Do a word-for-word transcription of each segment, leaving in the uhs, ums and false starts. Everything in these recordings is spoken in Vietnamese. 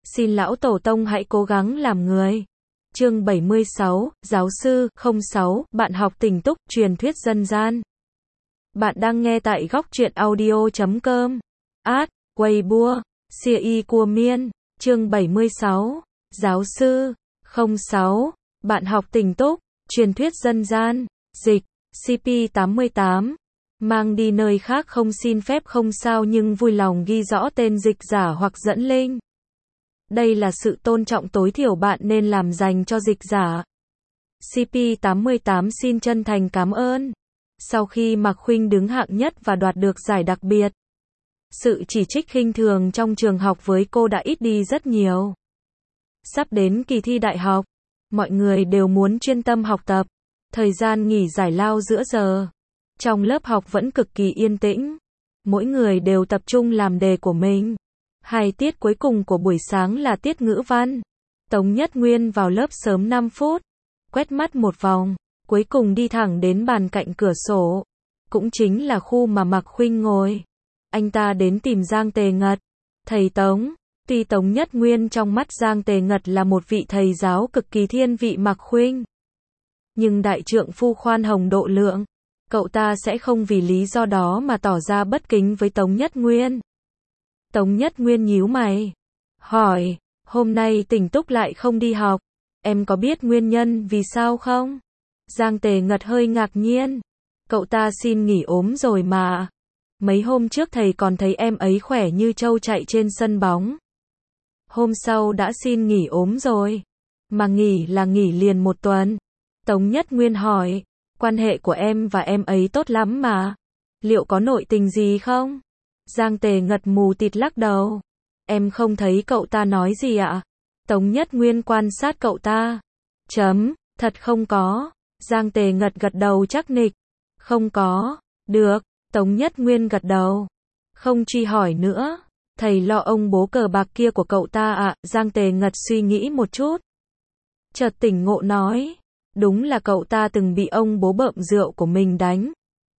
Xin lão tổ tông hãy cố gắng làm người. Chương bảy mươi sáu, giáo sư, không sáu, bạn học tình túc, truyền thuyết dân gian. Bạn đang nghe tại góc truyện audio chấm com. Ad, Weibo, Xia Y Cua Miên, chương bảy mươi sáu, giáo sư, không sáu, bạn học tình túc, truyền thuyết dân gian, dịch, C P tám mươi tám. Mang đi nơi khác không xin phép không sao nhưng vui lòng ghi rõ tên dịch giả hoặc dẫn link. Đây là sự tôn trọng tối thiểu bạn nên làm dành cho dịch giả. C P tám mươi tám xin chân thành cảm ơn. Sau khi Mạc Khuynh đứng hạng nhất và đoạt được giải đặc biệt, sự chỉ trích khinh thường trong trường học với cô đã ít đi rất nhiều. Sắp đến kỳ thi đại học, mọi người đều muốn chuyên tâm học tập. Thời gian nghỉ giải lao giữa giờ, trong lớp học vẫn cực kỳ yên tĩnh. Mỗi người đều tập trung làm đề của mình. Hai tiết cuối cùng của buổi sáng là tiết ngữ văn. Tống Nhất Nguyên vào lớp sớm năm phút, quét mắt một vòng, cuối cùng đi thẳng đến bàn cạnh cửa sổ, cũng chính là khu mà Mạc Khuynh ngồi. Anh ta đến tìm Giang Tề Ngật. Thầy Tống, tuy Tống Nhất Nguyên trong mắt Giang Tề Ngật là một vị thầy giáo cực kỳ thiên vị Mạc Khuynh, nhưng đại trượng phu khoan hồng độ lượng, cậu ta sẽ không vì lý do đó mà tỏ ra bất kính với Tống Nhất Nguyên. Tống Nhất Nguyên nhíu mày, hỏi, hôm nay Tình Túc lại không đi học, em có biết nguyên nhân vì sao không? Giang Tề Ngật hơi ngạc nhiên, cậu ta xin nghỉ ốm rồi mà. Mấy hôm trước thầy còn thấy em ấy khỏe như trâu chạy trên sân bóng. Hôm sau đã xin nghỉ ốm rồi. Mà nghỉ là nghỉ liền một tuần. Tống Nhất Nguyên hỏi, quan hệ của em và em ấy tốt lắm mà. Liệu có nội tình gì không? Giang Tề Ngật mù tịt lắc đầu. Em không thấy cậu ta nói gì ạ? Tống Nhất Nguyên quan sát cậu ta. Chấm, thật không có. Giang Tề Ngật gật đầu chắc nịch. Không có. Được. Tống Nhất Nguyên gật đầu. Không truy hỏi nữa. Thầy lo ông bố cờ bạc kia của cậu ta ạ. Giang Tề Ngật suy nghĩ một chút, chợt tỉnh ngộ nói. Đúng là cậu ta từng bị ông bố bợm rượu của mình đánh.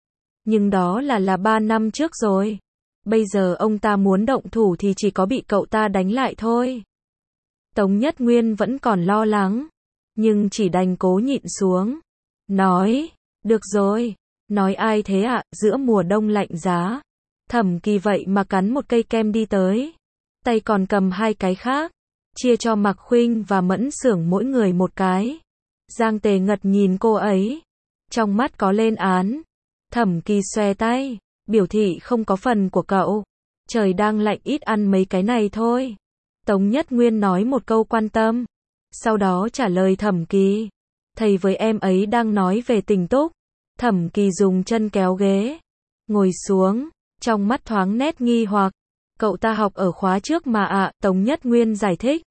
Nhưng đó là là ba năm trước rồi. Bây giờ ông ta muốn động thủ thì chỉ có bị cậu ta đánh lại thôi. Tống Nhất Nguyên vẫn còn lo lắng, nhưng chỉ đành cố nhịn xuống. Nói, được rồi. Nói ai thế ạ, giữa mùa đông lạnh giá. Thẩm Kỳ vậy mà cắn một cây kem đi tới. Tay còn cầm hai cái khác. Chia cho Mạc Khuynh và Mẫn Xưởng mỗi người một cái. Giang Tề Ngật nhìn cô ấy. Trong mắt có lên án. Thẩm Kỳ xòe tay, biểu thị không có phần của cậu. Trời đang lạnh ít ăn mấy cái này thôi. Tống Nhất Nguyên nói một câu quan tâm. Sau đó trả lời Thẩm Kỳ. Thầy với em ấy đang nói về Tình Túc. Thẩm Kỳ dùng chân kéo ghế, ngồi xuống, trong mắt thoáng nét nghi hoặc. Cậu ta học ở khóa trước mà ạ, à, Tống Nhất Nguyên giải thích.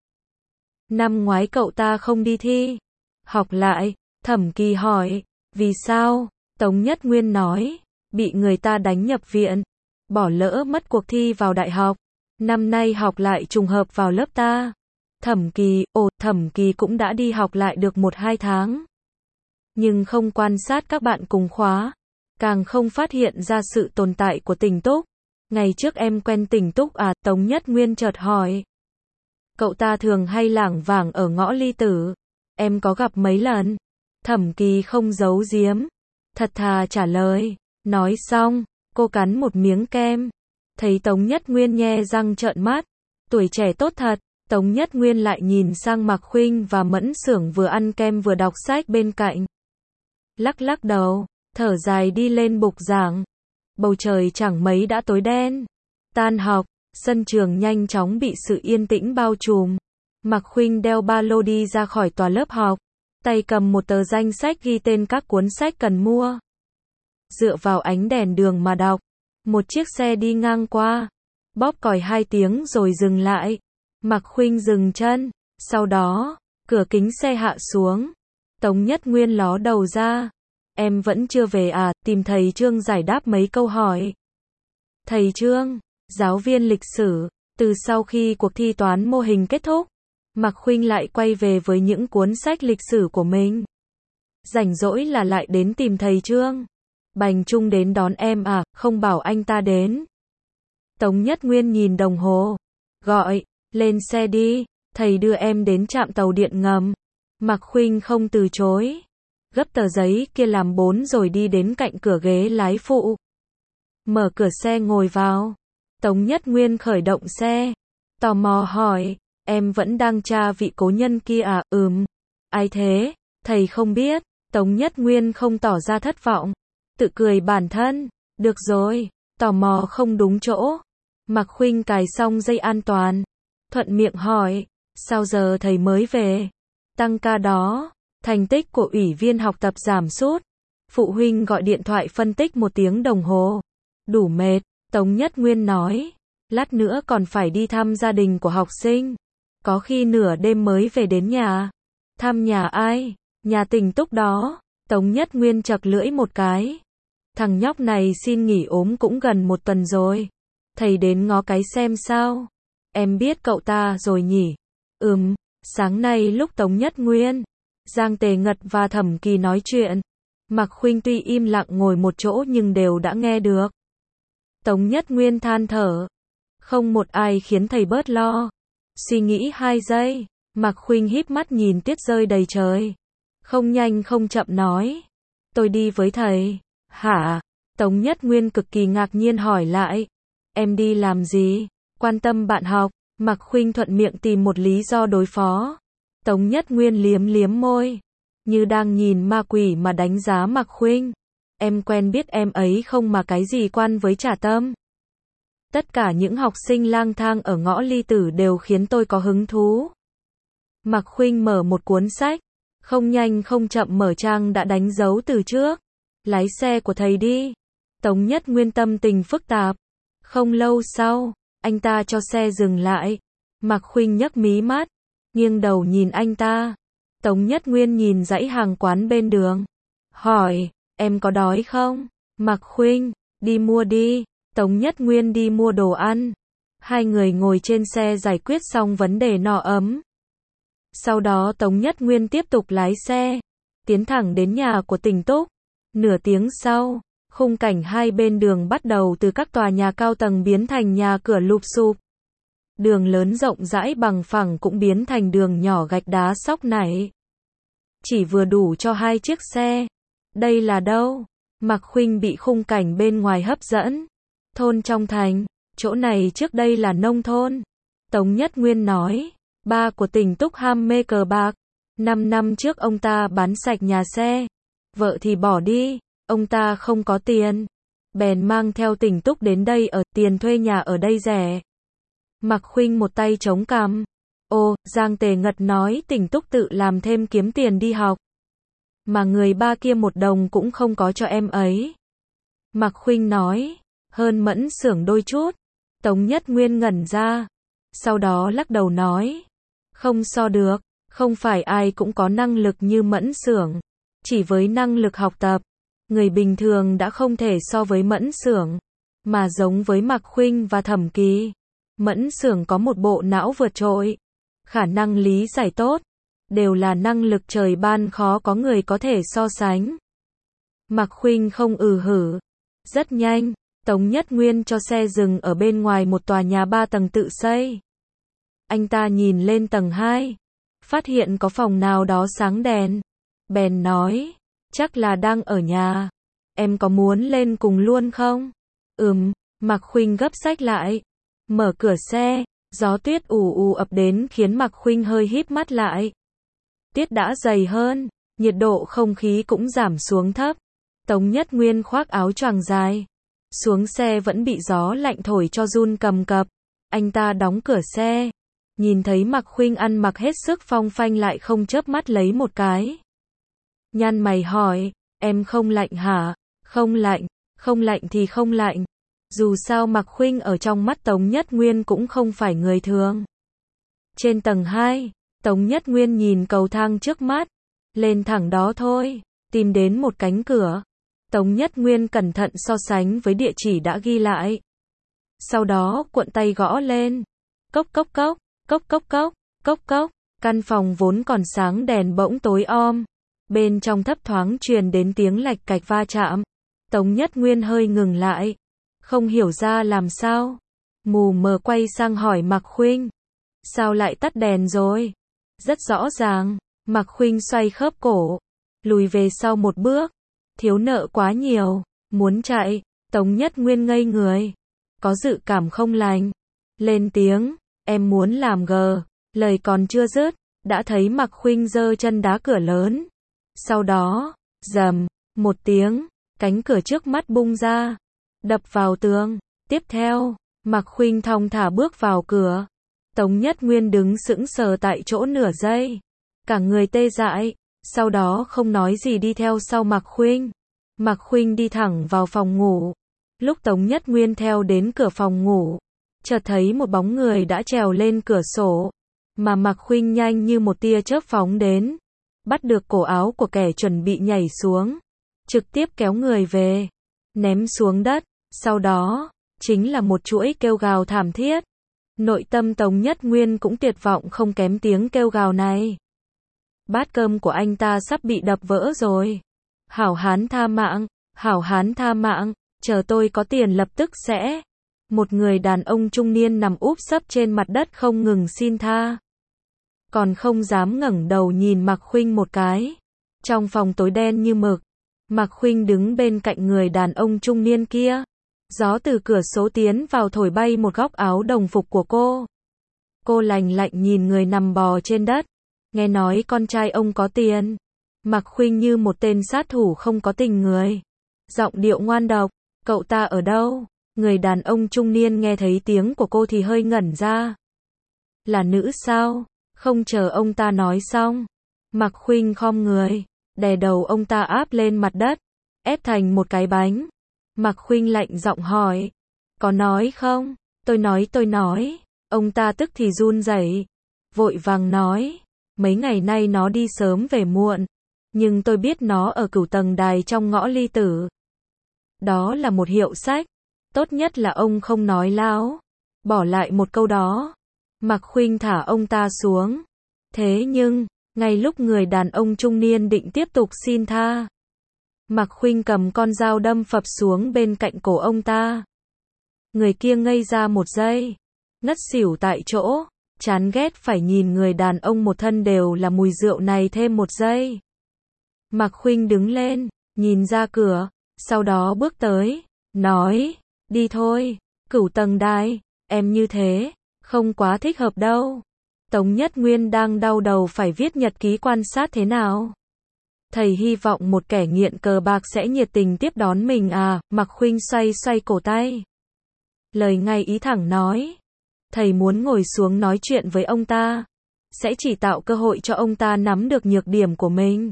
Năm ngoái cậu ta không đi thi. Học lại, Thẩm Kỳ hỏi, vì sao? Tống Nhất Nguyên nói, bị người ta đánh nhập viện, bỏ lỡ mất cuộc thi vào đại học. Năm nay học lại trùng hợp vào lớp ta. Thẩm Kỳ, ồ, Thẩm Kỳ cũng đã đi học lại được một hai tháng. Nhưng không quan sát các bạn cùng khóa, càng không phát hiện ra sự tồn tại của Tình Túc. Ngày trước em quen Tình Túc à? Tống Nhất Nguyên chợt hỏi. Cậu ta thường hay lảng vảng ở ngõ Ly Tử. Em có gặp mấy lần. Thẩm Kỳ không giấu giếm, thật thà trả lời. Nói xong, cô cắn một miếng kem. Thấy Tống Nhất Nguyên nhe răng trợn mắt. Tuổi trẻ tốt thật. Tống Nhất Nguyên lại nhìn sang Mạc Khuynh và Mẫn Xưởng vừa ăn kem vừa đọc sách bên cạnh. Lắc lắc đầu, thở dài đi lên bục giảng. Bầu trời chẳng mấy đã tối đen. Tan học, sân trường nhanh chóng bị sự yên tĩnh bao trùm. Mạc Khuynh đeo ba lô đi ra khỏi tòa lớp học, tay cầm một tờ danh sách ghi tên các cuốn sách cần mua. Dựa vào ánh đèn đường mà đọc. Một chiếc xe đi ngang qua, bóp còi hai tiếng rồi dừng lại. Mạc Khuynh dừng chân, sau đó, cửa kính xe hạ xuống. Tống Nhất Nguyên ló đầu ra. Em vẫn chưa về à? Tìm thầy Trương giải đáp mấy câu hỏi. Thầy Trương, giáo viên lịch sử. Từ sau khi cuộc thi toán mô hình kết thúc, Mạc Khuynh lại quay về với những cuốn sách lịch sử của mình. Rảnh rỗi là lại đến tìm thầy Trương. Bành Trung đến đón em à? Không bảo anh ta đến. Tống Nhất Nguyên nhìn đồng hồ. Gọi, Lên xe đi, thầy đưa em đến trạm tàu điện ngầm. Mạc Khuynh không từ chối. Gấp tờ giấy kia làm bốn rồi đi đến cạnh cửa ghế lái phụ. Mở cửa xe ngồi vào. Tống Nhất Nguyên khởi động xe. Tò mò hỏi, em vẫn đang tra vị cố nhân kia à? Ừm. Ai thế? Thầy không biết. Tống Nhất Nguyên không tỏ ra thất vọng. Tự cười bản thân. Được rồi, tò mò không đúng chỗ. Mạc Khuynh cài xong dây an toàn. Thuận miệng hỏi, sao giờ thầy mới về? Tăng ca đó, thành tích của ủy viên học tập giảm sút. Phụ huynh gọi điện thoại phân tích một tiếng đồng hồ. Đủ mệt, Tống Nhất Nguyên nói. Lát nữa còn phải đi thăm gia đình của học sinh. Có khi nửa đêm mới về đến nhà. Thăm nhà ai? Nhà Tình Túc đó. Tống Nhất Nguyên chật lưỡi một cái. Thằng nhóc này xin nghỉ ốm cũng gần một tuần rồi. Thầy đến ngó cái xem sao. Em biết cậu ta rồi nhỉ? Ừm, sáng nay lúc Tống Nhất Nguyên, Giang Tề Ngật và Thẩm Kỳ nói chuyện, Mạc Khuynh tuy im lặng ngồi một chỗ nhưng đều đã nghe được. Tống Nhất Nguyên than thở. Không một ai khiến thầy bớt lo. Suy nghĩ hai giây, Mạc Khuynh híp mắt nhìn tuyết rơi đầy trời. Không nhanh không chậm nói. Tôi đi với thầy. Hả? Tống Nhất Nguyên cực kỳ ngạc nhiên hỏi lại. Em đi làm gì? Quan tâm bạn học. Mạc Khuynh thuận miệng tìm một lý do đối phó. Tống Nhất Nguyên liếm liếm môi, như đang nhìn ma quỷ mà đánh giá Mạc Khuynh. Em quen biết em ấy không mà cái gì quan với Trà Tâm. Tất cả những học sinh lang thang ở ngõ Ly Tử đều khiến tôi có hứng thú. Mạc Khuynh mở một cuốn sách, không nhanh không chậm mở trang đã đánh dấu từ trước. Lái xe của thầy đi. Tống Nhất Nguyên tâm tình phức tạp. Không lâu sau, anh ta cho xe dừng lại. Mạc Khuynh nhấc mí mắt, nghiêng đầu nhìn anh ta. Tống Nhất Nguyên nhìn dãy hàng quán bên đường. Hỏi, em có đói không? Mạc Khuynh, đi mua đi. Tống Nhất Nguyên đi mua đồ ăn. Hai người ngồi trên xe giải quyết xong vấn đề no ấm. Sau đó Tống Nhất Nguyên tiếp tục lái xe, tiến thẳng đến nhà của Tình Túc. Nửa tiếng sau, khung cảnh hai bên đường bắt đầu từ các tòa nhà cao tầng biến thành nhà cửa lụp xụp. Đường lớn rộng rãi bằng phẳng cũng biến thành đường nhỏ gạch đá xóc nảy. Chỉ vừa đủ cho hai chiếc xe. Đây là đâu? Mạc Khuynh bị khung cảnh bên ngoài hấp dẫn. Thôn trong thành, chỗ này trước đây là nông thôn. Tống Nhất Nguyên nói, ba của Tình Túc ham mê cờ bạc. Năm năm trước ông ta bán sạch nhà xe. Vợ thì bỏ đi, ông ta không có tiền. Bèn mang theo Tình Túc đến đây ở, tiền thuê nhà ở đây rẻ. Mạc Khuynh một tay chống cằm. Ô, Giang Tề Ngật nói Tình Túc tự làm thêm kiếm tiền đi học. Mà người ba kia một đồng cũng không có cho em ấy. Mạc Khuynh nói, hơn Mẫn Xưởng đôi chút. Tống Nhất Nguyên ngẩn ra. Sau đó lắc đầu nói, không so được, không phải ai cũng có năng lực như Mẫn Xưởng. Chỉ với năng lực học tập, người bình thường đã không thể so với Mẫn Xưởng. Mà giống với Mạc Khuynh và Thẩm Kỳ, Mẫn Xưởng có một bộ não vượt trội, khả năng lý giải tốt, đều là năng lực trời ban khó có người có thể so sánh. Mạc Khuynh không ừ hử. Rất nhanh, Tống Nhất Nguyên cho xe dừng ở bên ngoài một tòa nhà ba tầng tự xây. Anh ta nhìn lên tầng hai, phát hiện có phòng nào đó sáng đèn. Bèn nói, chắc là đang ở nhà. Em có muốn lên cùng luôn không? Ừm, Mạc Khuynh gấp sách lại. Mở cửa xe, gió tuyết ù ù ập đến khiến Mạc Khuynh hơi híp mắt lại. Tuyết đã dày hơn, nhiệt độ không khí cũng giảm xuống thấp. Tống Nhất Nguyên khoác áo choàng dài. Xuống xe vẫn bị gió lạnh thổi cho run cầm cập. Anh ta đóng cửa xe. Nhìn thấy Mạc Khuynh ăn mặc hết sức phong phanh lại không chớp mắt lấy một cái. Nhăn mày hỏi, em không lạnh hả? Không lạnh, không lạnh thì không lạnh. Dù sao Mạc Khuynh ở trong mắt Tống Nhất Nguyên cũng không phải người thường. Trên tầng hai, Tống Nhất Nguyên nhìn cầu thang trước mắt. Lên thẳng đó thôi, tìm đến một cánh cửa. Tống Nhất Nguyên cẩn thận so sánh với địa chỉ đã ghi lại. Sau đó cuộn tay gõ lên. Cốc cốc cốc, cốc cốc cốc, cốc cốc. Căn phòng vốn còn sáng đèn bỗng tối om. Bên trong thấp thoáng truyền đến tiếng lạch cạch va chạm. Tống Nhất Nguyên hơi ngừng lại. Không hiểu ra làm sao. Mù mờ quay sang hỏi Mạc Khuynh. Sao lại tắt đèn rồi? Rất rõ ràng. Mạc Khuynh xoay khớp cổ, lùi về sau một bước. Thiếu nợ quá nhiều, muốn chạy. Tống Nhất Nguyên ngây người, có dự cảm không lành. Lên tiếng, em muốn làm gờ. Lời còn chưa dứt, đã thấy Mạc Khuynh giơ chân đá cửa lớn. Sau đó, rầm, một tiếng, cánh cửa trước mắt bung ra, đập vào tường. Tiếp theo, Mạc Khuynh thong thả bước vào cửa. Tống Nhất Nguyên đứng sững sờ tại chỗ nửa giây, cả người tê dại, sau đó không nói gì đi theo sau Mạc Khuynh. Mạc Khuynh đi thẳng vào phòng ngủ. Lúc Tống Nhất Nguyên theo đến cửa phòng ngủ, chợt thấy một bóng người đã trèo lên cửa sổ, mà Mạc Khuynh nhanh như một tia chớp phóng đến, bắt được cổ áo của kẻ chuẩn bị nhảy xuống, trực tiếp kéo người về, ném xuống đất, sau đó, chính là một chuỗi kêu gào thảm thiết. Nội tâm Tống Nhất Nguyên cũng tuyệt vọng không kém tiếng kêu gào này. Bát cơm của anh ta sắp bị đập vỡ rồi. Hảo hán tha mạng, hảo hán tha mạng, chờ tôi có tiền lập tức sẽ. Một người đàn ông trung niên nằm úp sấp trên mặt đất không ngừng xin tha. Còn không dám ngẩng đầu nhìn Mạc Khuynh một cái. Trong phòng tối đen như mực, Mạc Khuynh đứng bên cạnh người đàn ông trung niên kia. Gió từ cửa sổ tiến vào thổi bay một góc áo đồng phục của cô. Cô lạnh lạnh nhìn người nằm bò trên đất. Nghe nói con trai ông có tiền. Mạc Khuynh như một tên sát thủ không có tình người. Giọng điệu ngoan độc, cậu ta ở đâu? Người đàn ông trung niên nghe thấy tiếng của cô thì hơi ngẩn ra. Là nữ sao? Không chờ ông ta nói xong, Mạc Khuynh khom người, đè đầu ông ta áp lên mặt đất, ép thành một cái bánh. Mạc Khuynh lạnh giọng hỏi, có nói không? Tôi nói tôi nói. Ông ta tức thì run rẩy, vội vàng nói, mấy ngày nay nó đi sớm về muộn, nhưng tôi biết nó ở cửu tầng đài trong ngõ Ly Tử. Đó là một hiệu sách, tốt nhất là ông không nói láo. Bỏ lại một câu đó, Mạc Khuynh thả ông ta xuống. Thế nhưng, ngay lúc người đàn ông trung niên định tiếp tục xin tha, Mạc Khuynh cầm con dao đâm phập xuống bên cạnh cổ ông ta. Người kia ngây ra một giây, ngất xỉu tại chỗ, chán ghét phải nhìn người đàn ông một thân đều là mùi rượu này thêm một giây. Mạc Khuynh đứng lên, nhìn ra cửa, sau đó bước tới, nói, đi thôi, cửu tầng đài, em như thế, không quá thích hợp đâu. Tống Nhất Nguyên đang đau đầu phải viết nhật ký quan sát thế nào. Thầy hy vọng một kẻ nghiện cờ bạc sẽ nhiệt tình tiếp đón mình à? Mạc Khuynh xoay xoay cổ tay. Lời ngay ý thẳng nói. Thầy muốn ngồi xuống nói chuyện với ông ta, sẽ chỉ tạo cơ hội cho ông ta nắm được nhược điểm của mình.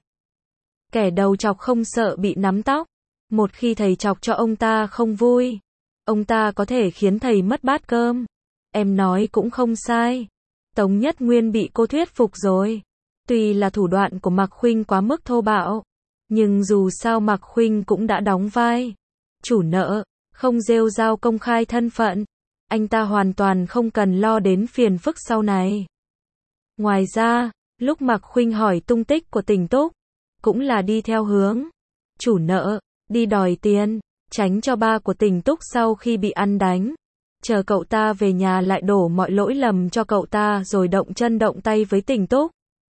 Kẻ đầu chọc không sợ bị nắm tóc. Một khi thầy chọc cho ông ta không vui, ông ta có thể khiến thầy mất bát cơm. Em nói cũng không sai. Tống Nhất Nguyên bị cô thuyết phục rồi. Tuy là thủ đoạn của Mạc Khuynh quá mức thô bạo, nhưng dù sao Mạc Khuynh cũng đã đóng vai chủ nợ, không rêu rao công khai thân phận. Anh ta hoàn toàn không cần lo đến phiền phức sau này. Ngoài ra, lúc Mạc Khuynh hỏi tung tích của Tình Túc, cũng là đi theo hướng chủ nợ, đi đòi tiền, tránh cho ba của Tình Túc sau khi bị ăn đánh, chờ cậu ta về nhà lại đổ mọi lỗi lầm cho cậu ta rồi động chân động tay với Tình Túc.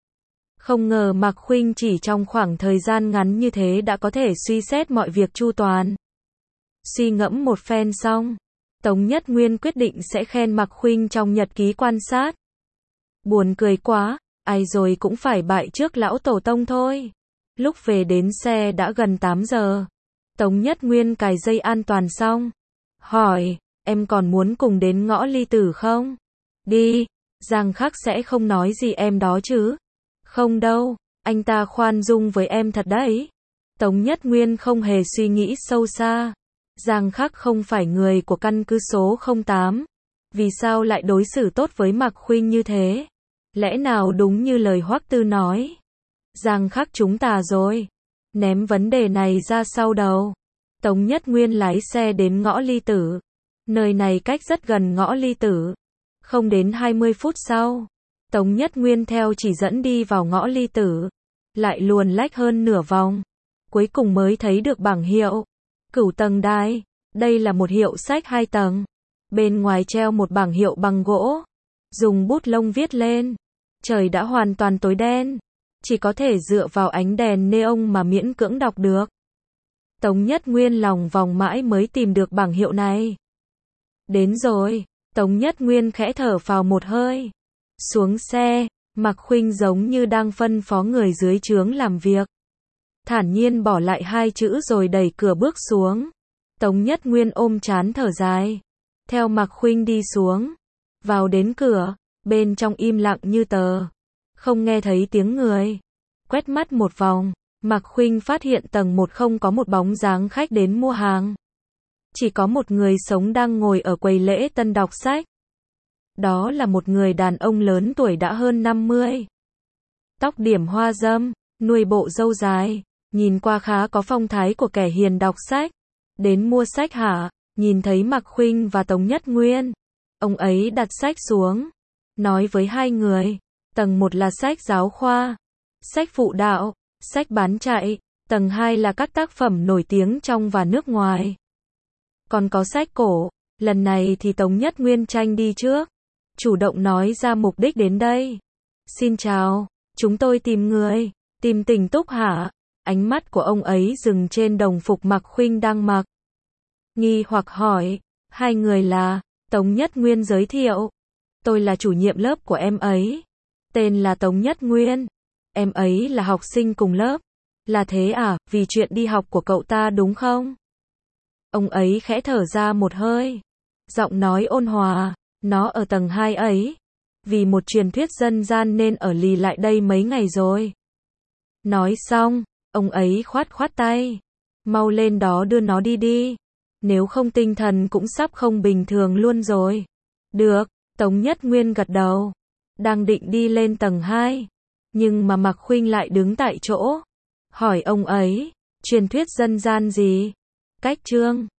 Không ngờ Mạc Khuynh chỉ trong khoảng thời gian ngắn như thế đã có thể suy xét mọi việc chu toàn. Suy ngẫm một phen xong, Tống Nhất Nguyên quyết định sẽ khen Mạc Khuynh trong nhật ký quan sát. Buồn cười quá, ai rồi cũng phải bại trước lão tổ tông thôi. Lúc về đến xe đã gần tám giờ. Tống Nhất Nguyên cài dây an toàn xong, hỏi, em còn muốn cùng đến ngõ Ly Tử không? Đi, Giang Khắc sẽ không nói gì em đó chứ? Không đâu, anh ta khoan dung với em thật đấy. Tống Nhất Nguyên không hề suy nghĩ sâu xa. Giang Khắc không phải người của căn cứ số không tám. Vì sao lại đối xử tốt với Mạc Khuynh như thế? Lẽ nào đúng như lời Hoắc Tư nói? Giang Khắc chúng ta rồi. Ném vấn đề này ra sau đầu. Tống Nhất Nguyên lái xe đến ngõ Ly Tử. Nơi này cách rất gần ngõ Ly Tử. Không đến hai mươi phút sau, Tống Nhất Nguyên theo chỉ dẫn đi vào ngõ Ly Tử. Lại luồn lách hơn nửa vòng. Cuối cùng mới thấy được bảng hiệu. Cửu tầng đài. Đây là một hiệu sách hai tầng. Bên ngoài treo một bảng hiệu bằng gỗ. dùng bút lông viết lên. Trời đã hoàn toàn tối đen, chỉ có thể dựa vào ánh đèn neon mà miễn cưỡng đọc được. Tống Nhất Nguyên lòng vòng mãi mới tìm được bảng hiệu này. Đến rồi, Tống Nhất Nguyên khẽ thở phào một hơi. Xuống xe, Mạc Khuynh giống như đang phân phó người dưới trướng làm việc. Thản nhiên bỏ lại hai chữ rồi đẩy cửa bước xuống. Tống Nhất Nguyên ôm trán thở dài. Theo Mạc Khuynh đi xuống. Vào đến cửa, bên trong im lặng như tờ. Không nghe thấy tiếng người. Quét mắt một vòng, Mạc Khuynh phát hiện tầng một không có một bóng dáng khách đến mua hàng. Chỉ có một người sống đang ngồi ở quầy lễ tân đọc sách. Đó là một người đàn ông lớn tuổi đã hơn năm mươi. Tóc điểm hoa râm, nuôi bộ râu dài, nhìn qua khá có phong thái của kẻ hiền đọc sách. Đến mua sách hả? Nhìn thấy Mạc Khuynh và Tống Nhất Nguyên. Ông ấy đặt sách xuống. Nói với hai người. Tầng một là sách giáo khoa, sách phụ đạo, sách bán chạy. Tầng hai là các tác phẩm nổi tiếng trong và nước ngoài. Còn có sách cổ. Lần này thì Tống Nhất Nguyên tranh đi trước. Chủ động nói ra mục đích đến đây. Xin chào, chúng tôi tìm người. Tìm Tình Túc hả? Ánh mắt của ông ấy dừng trên đồng phục Mạc Khuynh đang mặc. Nghi hoặc hỏi, hai người là? Tống Nhất Nguyên giới thiệu. Tôi là chủ nhiệm lớp của em ấy. Tên là Tống Nhất Nguyên. Em ấy là học sinh cùng lớp. Là thế à, vì chuyện đi học của cậu ta đúng không? Ông ấy khẽ thở ra một hơi. Giọng nói ôn hòa. Nó ở tầng hai ấy. Vì một truyền thuyết dân gian nên ở lì lại đây mấy ngày rồi. Nói xong, ông ấy khoát khoát tay. Mau lên đó đưa nó đi đi. Nếu không tinh thần cũng sắp không bình thường luôn rồi. Được, Tống Nhất Nguyên gật đầu. Đang định đi lên tầng hai. Nhưng mà Mạc Khuynh lại đứng tại chỗ. Hỏi ông ấy, truyền thuyết dân gian gì? Cách chương